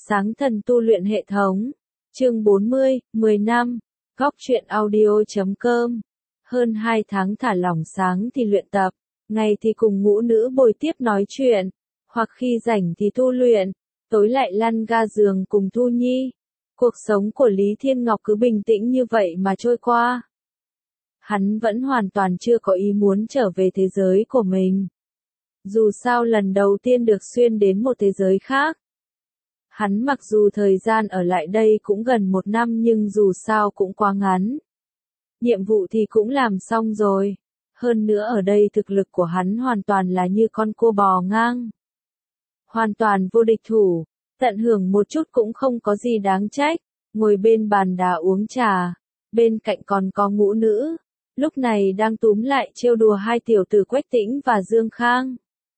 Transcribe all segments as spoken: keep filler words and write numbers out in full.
Sáng thần tu luyện hệ thống. Chương bốn mươi, mười năm. Góc truyện audio chấm com. Hơn hai tháng thả lỏng, sáng thì luyện tập, ngày thì cùng ngũ nữ bồi tiếp nói chuyện, hoặc khi rảnh thì tu luyện, tối lại lăn ga giường cùng Thu Nhi. Cuộc sống của Lý Thiên Ngọc cứ bình tĩnh như vậy mà trôi qua. Hắn vẫn hoàn toàn chưa có ý muốn trở về thế giới của mình. Dù sao lần đầu tiên được xuyên đến một thế giới khác. Hắn mặc dù thời gian ở lại đây cũng gần một năm nhưng dù sao cũng quá ngắn. Nhiệm vụ thì cũng làm xong rồi. Hơn nữa ở đây thực lực của hắn hoàn toàn là như con cua bò ngang. Hoàn toàn vô địch thủ, tận hưởng một chút cũng không có gì đáng trách. Ngồi bên bàn đá uống trà, bên cạnh còn có ngũ nữ. Lúc này đang túm lại trêu đùa hai tiểu tử Quách Tĩnh và Dương Khang.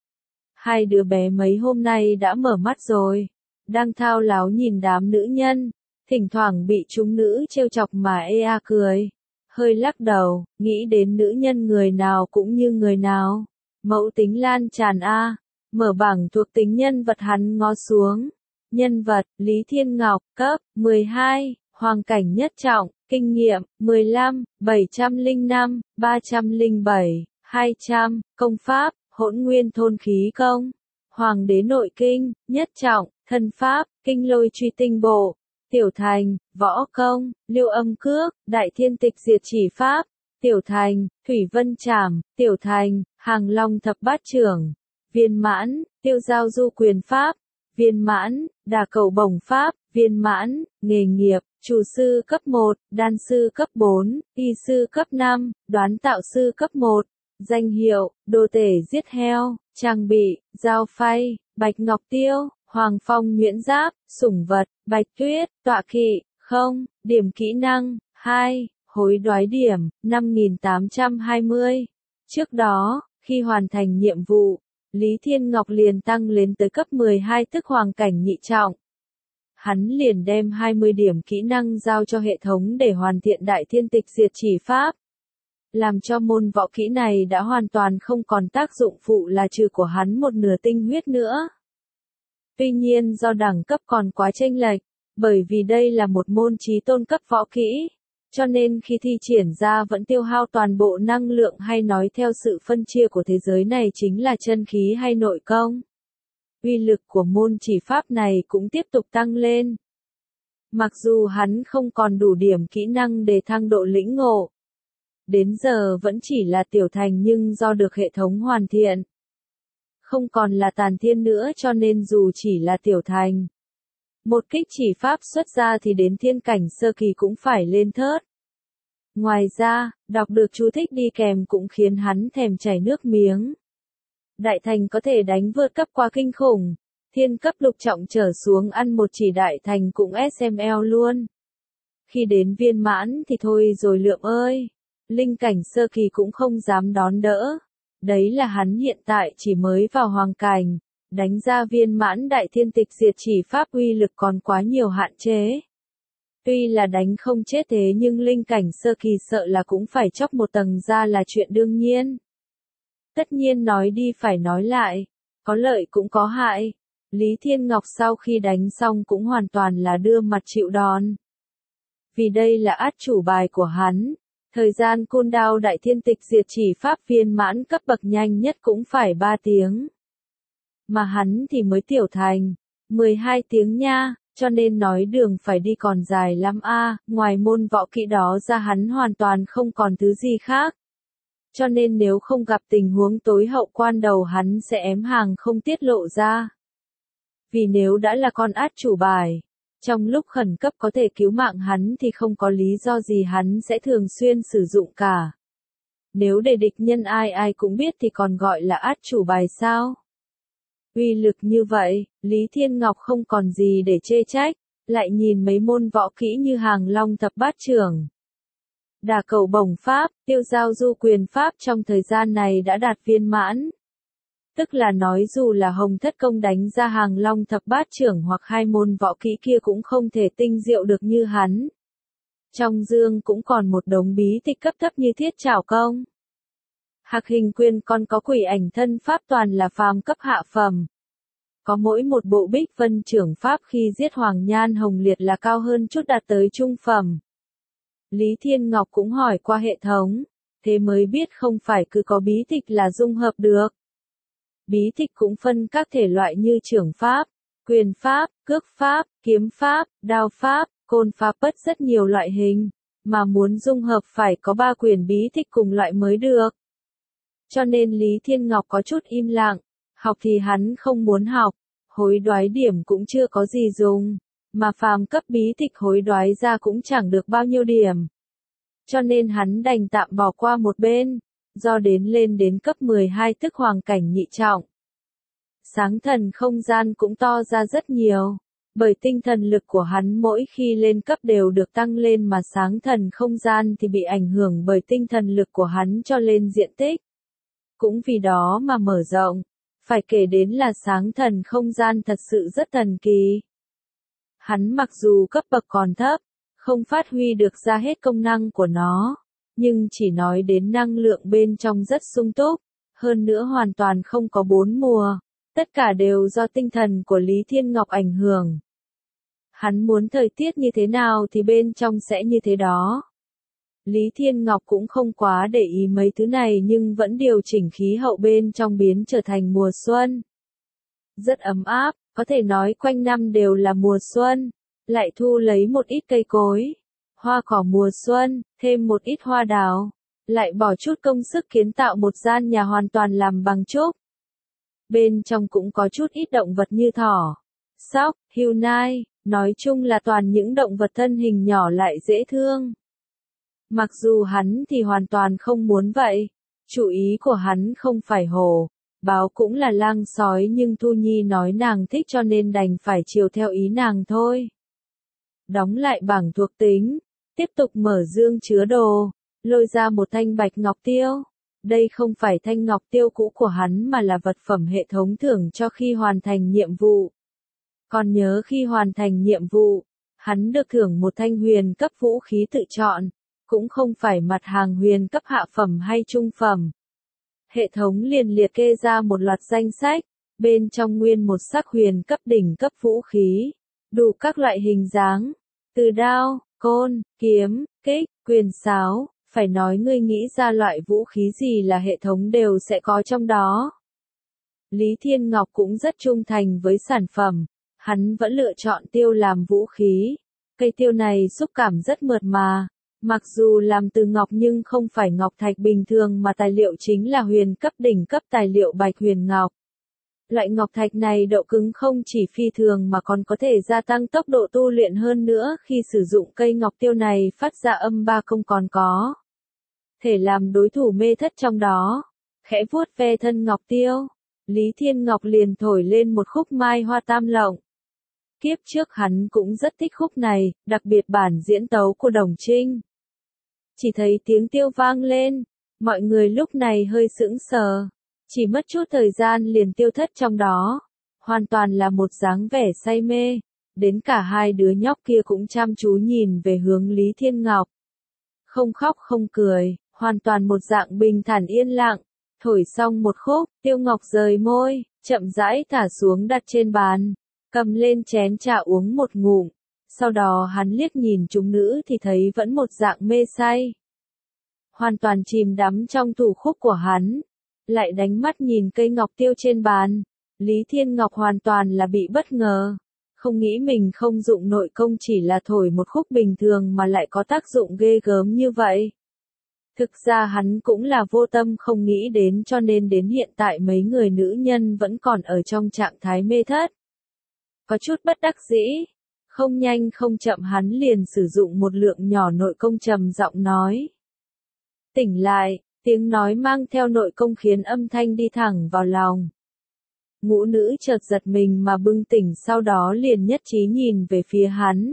Hai đứa bé mấy hôm nay đã mở mắt rồi. Đang thao láo nhìn đám nữ nhân, thỉnh thoảng bị chúng nữ trêu chọc mà ê a cười. Hơi lắc đầu, nghĩ đến nữ nhân người nào cũng như người nào. Mẫu tính lan tràn a. Mở bảng thuộc tính nhân vật hắn ngó xuống. Nhân vật, Lý Thiên Ngọc, cấp, mười hai, hoàng cảnh nhất trọng, kinh nghiệm, mười lăm, bảy trăm lẻ năm, ba trăm lẻ bảy, hai trăm, công pháp, hỗn nguyên thôn khí công. Hoàng đế nội kinh, nhất trọng, thân pháp, kinh lôi truy tinh bộ, tiểu thành, võ công, liêu âm cước, đại thiên tịch diệt chỉ pháp, tiểu thành, thủy vân trảm, tiểu thành, hàng long thập bát trưởng, viên mãn, tiêu giao du quyền pháp, viên mãn, đả cầu bổng pháp, viên mãn, nghề nghiệp, chủ sư cấp một, đan sư cấp bốn, y sư cấp năm, đoán tạo sư cấp một, danh hiệu, đồ tể giết heo, trang bị, dao phay, bạch ngọc tiêu, hoàng phong nhuyễn giáp, sủng vật, bạch tuyết, tọa kỵ, không, điểm kỹ năng, hai, hối đoái điểm, năm nghìn tám trăm hai mươi. Trước đó, khi hoàn thành nhiệm vụ, Lý Thiên Ngọc liền tăng lên tới cấp mười hai tức hoàng cảnh nhị trọng. Hắn liền đem hai mươi điểm kỹ năng giao cho hệ thống để hoàn thiện đại thiên tịch diệt chỉ pháp. Làm cho môn võ kỹ này đã hoàn toàn không còn tác dụng phụ là trừ của hắn một nửa tinh huyết nữa. Tuy nhiên do đẳng cấp còn quá chênh lệch, bởi vì đây là một môn chí tôn cấp võ kỹ, cho nên khi thi triển ra vẫn tiêu hao toàn bộ năng lượng hay nói theo sự phân chia của thế giới này chính là chân khí hay nội công. Uy lực của môn chỉ pháp này cũng tiếp tục tăng lên. Mặc dù hắn không còn đủ điểm kỹ năng để thăng độ lĩnh ngộ. Đến giờ vẫn chỉ là tiểu thành nhưng do được hệ thống hoàn thiện. Không còn là tàn thiên nữa cho nên dù chỉ là tiểu thành. Một kích chỉ pháp xuất ra thì đến thiên cảnh sơ kỳ cũng phải lên thớt. Ngoài ra, đọc được chú thích đi kèm cũng khiến hắn thèm chảy nước miếng. Đại thành có thể đánh vượt cấp quá kinh khủng. Thiên cấp lục trọng trở xuống ăn một chỉ đại thành cũng ét em lờ luôn. Khi đến viên mãn thì thôi rồi Lượm ơi. Linh cảnh sơ kỳ cũng không dám đón đỡ. Đấy là hắn hiện tại chỉ mới vào hoàng cảnh. Đánh ra viên mãn đại thiên tịch diệt chỉ pháp uy lực còn quá nhiều hạn chế. Tuy là đánh không chết thế nhưng linh cảnh sơ kỳ sợ là cũng phải chóc một tầng ra là chuyện đương nhiên. Tất nhiên nói đi phải nói lại, có lợi cũng có hại. Lý Thiên Ngọc sau khi đánh xong cũng hoàn toàn là đưa mặt chịu đòn. Vì đây là át chủ bài của hắn, thời gian cooldown đại thiên tịch diệt chỉ pháp viên mãn cấp bậc nhanh nhất cũng phải ba tiếng. Mà hắn thì mới tiểu thành, mười hai tiếng nha, cho nên nói đường phải đi còn dài lắm a. Ngoài môn võ kỹ đó ra hắn hoàn toàn không còn thứ gì khác. Cho nên nếu không gặp tình huống tối hậu quan đầu hắn sẽ ém hàng không tiết lộ ra. Vì nếu đã là con át chủ bài, trong lúc khẩn cấp có thể cứu mạng hắn thì không có lý do gì hắn sẽ thường xuyên sử dụng cả. Nếu để địch nhân ai ai cũng biết thì còn gọi là át chủ bài sao? Uy lực như vậy, Lý Thiên Ngọc không còn gì để chê trách, lại nhìn mấy môn võ kỹ như hàng long thập bát trưởng. Đả cầu bổng pháp, tiêu giao du quyền pháp trong thời gian này đã đạt viên mãn. Tức là nói dù là hồng thất công đánh ra hàng long thập bát trưởng hoặc hai môn võ kỹ kia cũng không thể tinh diệu được như hắn. Trong dương cũng còn một đống bí tịch cấp thấp như thiết trảo công. Hạc hình quyền còn có quỷ ảnh thân pháp toàn là phàm cấp hạ phẩm. Có mỗi một bộ Bích Vân trưởng pháp khi giết Hoàng Nhan Hồng Liệt là cao hơn chút đạt tới trung phẩm. Lý Thiên Ngọc cũng hỏi qua hệ thống, thế mới biết không phải cứ có bí tịch là dung hợp được. Bí tịch cũng phân các thể loại như trưởng pháp, quyền pháp, cước pháp, kiếm pháp, đao pháp, côn pháp bất rất nhiều loại hình, mà muốn dung hợp phải có ba quyển bí tịch cùng loại mới được. Cho nên Lý Thiên Ngọc có chút im lặng, học thì hắn không muốn học, hối đoái điểm cũng chưa có gì dùng, mà phàm cấp bí tịch hối đoái ra cũng chẳng được bao nhiêu điểm. Cho nên hắn đành tạm bỏ qua một bên, do đến lên đến cấp mười hai tức hoàng cảnh nhị trọng. Sáng thần không gian cũng to ra rất nhiều, bởi tinh thần lực của hắn mỗi khi lên cấp đều được tăng lên mà sáng thần không gian thì bị ảnh hưởng bởi tinh thần lực của hắn cho lên diện tích. Cũng vì đó mà mở rộng, phải kể đến là sáng thần không gian thật sự rất thần kỳ. Hắn mặc dù cấp bậc còn thấp, không phát huy được ra hết công năng của nó, nhưng chỉ nói đến năng lượng bên trong rất sung túc, hơn nữa hoàn toàn không có bốn mùa, tất cả đều do tinh thần của Lý Thiên Ngọc ảnh hưởng. Hắn muốn thời tiết như thế nào thì bên trong sẽ như thế đó. Lý Thiên Ngọc cũng không quá để ý mấy thứ này nhưng vẫn điều chỉnh khí hậu bên trong biến trở thành mùa xuân. Rất ấm áp, có thể nói quanh năm đều là mùa xuân, lại thu lấy một ít cây cối, hoa cỏ mùa xuân, thêm một ít hoa đào, lại bỏ chút công sức kiến tạo một gian nhà hoàn toàn làm bằng trúc. Bên trong cũng có chút ít động vật như thỏ, sóc, hươu nai, nói chung là toàn những động vật thân hình nhỏ lại dễ thương. Mặc dù hắn thì hoàn toàn không muốn vậy, chủ ý của hắn không phải hổ, báo cũng là lang sói nhưng Thu Nhi nói nàng thích cho nên đành phải chiều theo ý nàng thôi. Đóng lại bảng thuộc tính, tiếp tục mở dương chứa đồ, lôi ra một thanh bạch ngọc tiêu. Đây không phải thanh ngọc tiêu cũ của hắn mà là vật phẩm hệ thống thưởng cho khi hoàn thành nhiệm vụ. Còn nhớ khi hoàn thành nhiệm vụ, hắn được thưởng một thanh huyền cấp vũ khí tự chọn, cũng không phải mặt hàng huyền cấp hạ phẩm hay trung phẩm. Hệ thống liền liệt kê ra một loạt danh sách, bên trong nguyên một sắc huyền cấp đỉnh cấp vũ khí, đủ các loại hình dáng, từ đao, côn, kiếm, kích, quyền sáo, phải nói ngươi nghĩ ra loại vũ khí gì là hệ thống đều sẽ có trong đó. Lý Thiên Ngọc cũng rất trung thành với sản phẩm, hắn vẫn lựa chọn tiêu làm vũ khí. Cây tiêu này xúc cảm rất mượt mà, mặc dù làm từ ngọc nhưng không phải ngọc thạch bình thường mà tài liệu chính là huyền cấp đỉnh cấp tài liệu bạch huyền ngọc. Loại ngọc thạch này độ cứng không chỉ phi thường mà còn có thể gia tăng tốc độ tu luyện hơn nữa khi sử dụng cây ngọc tiêu này phát ra âm ba công còn có. Thể làm đối thủ mê thất trong đó. Khẽ vuốt ve thân ngọc tiêu, Lý Thiên Ngọc liền thổi lên một khúc mai hoa tam lộng. Kiếp trước hắn cũng rất thích khúc này, đặc biệt bản diễn tấu của Đồng Trinh. Chỉ thấy tiếng tiêu vang lên, mọi người lúc này hơi sững sờ. Chỉ mất chút thời gian liền tiêu thất trong đó. Hoàn toàn là một dáng vẻ say mê. Đến cả hai đứa nhóc kia cũng chăm chú nhìn về hướng Lý Thiên Ngọc. Không khóc không cười, hoàn toàn một dạng bình thản yên lặng. Thổi xong một khúc, Tiêu Ngọc rời môi, chậm rãi thả xuống đặt trên bàn. Cầm lên chén trà uống một ngụm. Sau đó hắn liếc nhìn chúng nữ thì thấy vẫn một dạng mê say. Hoàn toàn chìm đắm trong thủ khúc của hắn. Lại đánh mắt nhìn cây ngọc tiêu trên bàn. Lý Thiên Ngọc hoàn toàn là bị bất ngờ. Không nghĩ mình không dụng nội công chỉ là thổi một khúc bình thường mà lại có tác dụng ghê gớm như vậy. Thực ra hắn cũng là vô tâm không nghĩ đến cho nên đến hiện tại mấy người nữ nhân vẫn còn ở trong trạng thái mê thất. Có chút bất đắc dĩ. Không nhanh không chậm hắn liền sử dụng một lượng nhỏ nội công trầm giọng nói. Tỉnh lại. Tiếng nói mang theo nội công khiến âm thanh đi thẳng vào lòng. Ngũ nữ chợt giật mình mà bừng tỉnh sau đó liền nhất trí nhìn về phía hắn.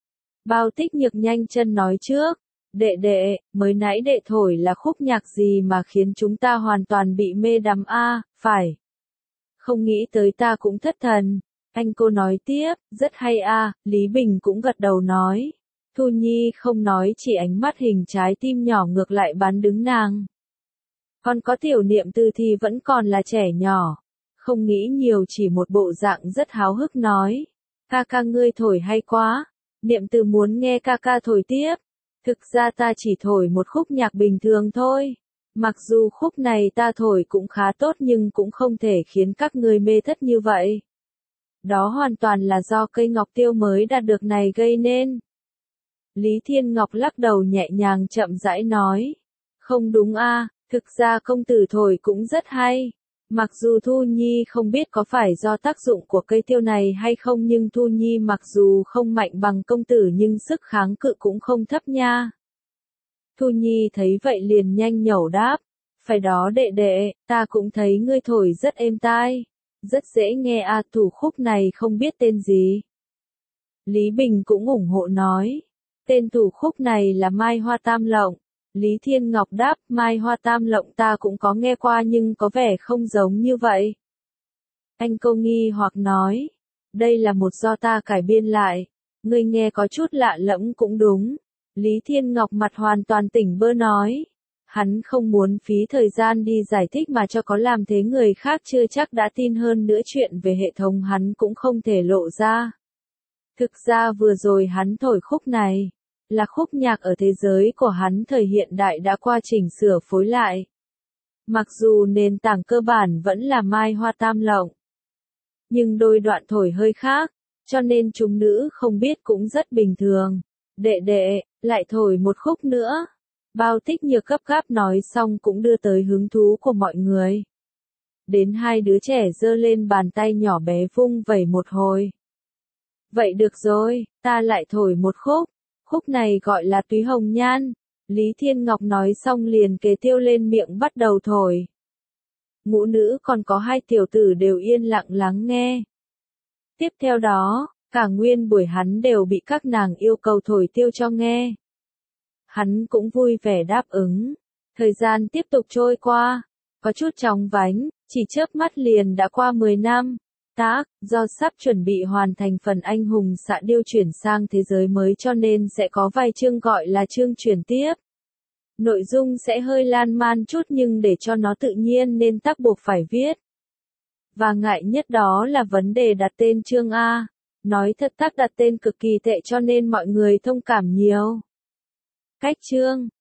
Bao Tích Nhược nhanh chân nói trước. Đệ đệ, mới nãy đệ thổi là khúc nhạc gì mà khiến chúng ta hoàn toàn bị mê đắm a, phải. Không nghĩ tới ta cũng thất thần. Anh cô nói tiếp, rất hay a, Lý Bình cũng gật đầu nói. Thu Nhi không nói chỉ ánh mắt hình trái tim nhỏ ngược lại bán đứng nàng. Còn có tiểu niệm từ thì vẫn còn là trẻ nhỏ. không nghĩ nhiều chỉ một bộ dạng rất háo hức nói. Ca ca ngươi thổi hay quá, Niệm Từ muốn nghe ca ca thổi tiếp. Thực ra ta chỉ thổi một khúc nhạc bình thường thôi. Mặc dù khúc này ta thổi cũng khá tốt nhưng cũng không thể khiến các ngươi mê thất như vậy. Đó hoàn toàn là do cây ngọc tiêu mới đạt được này gây nên. Lý Thiên Ngọc lắc đầu nhẹ nhàng chậm rãi nói. Không đúng a, thực ra công tử thổi cũng rất hay. Mặc dù Thu Nhi không biết có phải do tác dụng của cây tiêu này hay không nhưng Thu Nhi mặc dù không mạnh bằng công tử nhưng sức kháng cự cũng không thấp nha. Thu Nhi thấy vậy liền nhanh nhẩu đáp. Phải đó đệ đệ, ta cũng thấy ngươi thổi rất êm tai. Rất dễ nghe a, thủ khúc này không biết tên gì. Lý Bình cũng ủng hộ nói. Tên thủ khúc này là Mai Hoa Tam Lộng. Lý Thiên Ngọc đáp, Mai Hoa Tam Lộng ta cũng có nghe qua nhưng có vẻ không giống như vậy. Anh Câu nghi hoặc nói, đây là một do ta cải biên lại, ngươi nghe có chút lạ lẫm cũng đúng. Lý Thiên Ngọc mặt hoàn toàn tỉnh bơ nói, hắn không muốn phí thời gian đi giải thích mà cho có làm thế người khác chưa chắc đã tin hơn nữa chuyện về hệ thống hắn cũng không thể lộ ra. Thực ra vừa rồi hắn thổi khúc này, là khúc nhạc ở thế giới của hắn thời hiện đại đã qua chỉnh sửa phối lại. Mặc dù nền tảng cơ bản vẫn là Mai Hoa Tam Lộng, nhưng đôi đoạn thổi hơi khác, cho nên chúng nữ không biết cũng rất bình thường. Đệ đệ, lại thổi một khúc nữa. Bao Tích Nhược gấp gáp nói xong cũng đưa tới hứng thú của mọi người. Đến hai đứa trẻ giơ lên bàn tay nhỏ bé vung vẩy một hồi. Vậy được rồi, ta lại thổi một khúc. Khúc này gọi là Túy Hồng Nhan. Lý Thiên Ngọc nói xong liền kề tiêu lên miệng bắt đầu thổi. Ngũ nữ còn có hai tiểu tử đều yên lặng lắng nghe. Tiếp theo đó, cả nguyên buổi hắn đều bị các nàng yêu cầu thổi tiêu cho nghe. Hắn cũng vui vẻ đáp ứng. Thời gian tiếp tục trôi qua, có chút chóng vánh, chỉ chớp mắt liền đã qua mười năm. Tác, do sắp chuẩn bị hoàn thành phần anh hùng xạ điêu chuyển sang thế giới mới cho nên sẽ có vài chương gọi là chương chuyển tiếp. Nội dung sẽ hơi lan man chút nhưng để cho nó tự nhiên nên tác buộc phải viết. Và ngại nhất đó là vấn đề đặt tên chương A. Nói thật tác đặt tên cực kỳ tệ cho nên mọi người thông cảm nhiều. Cách chương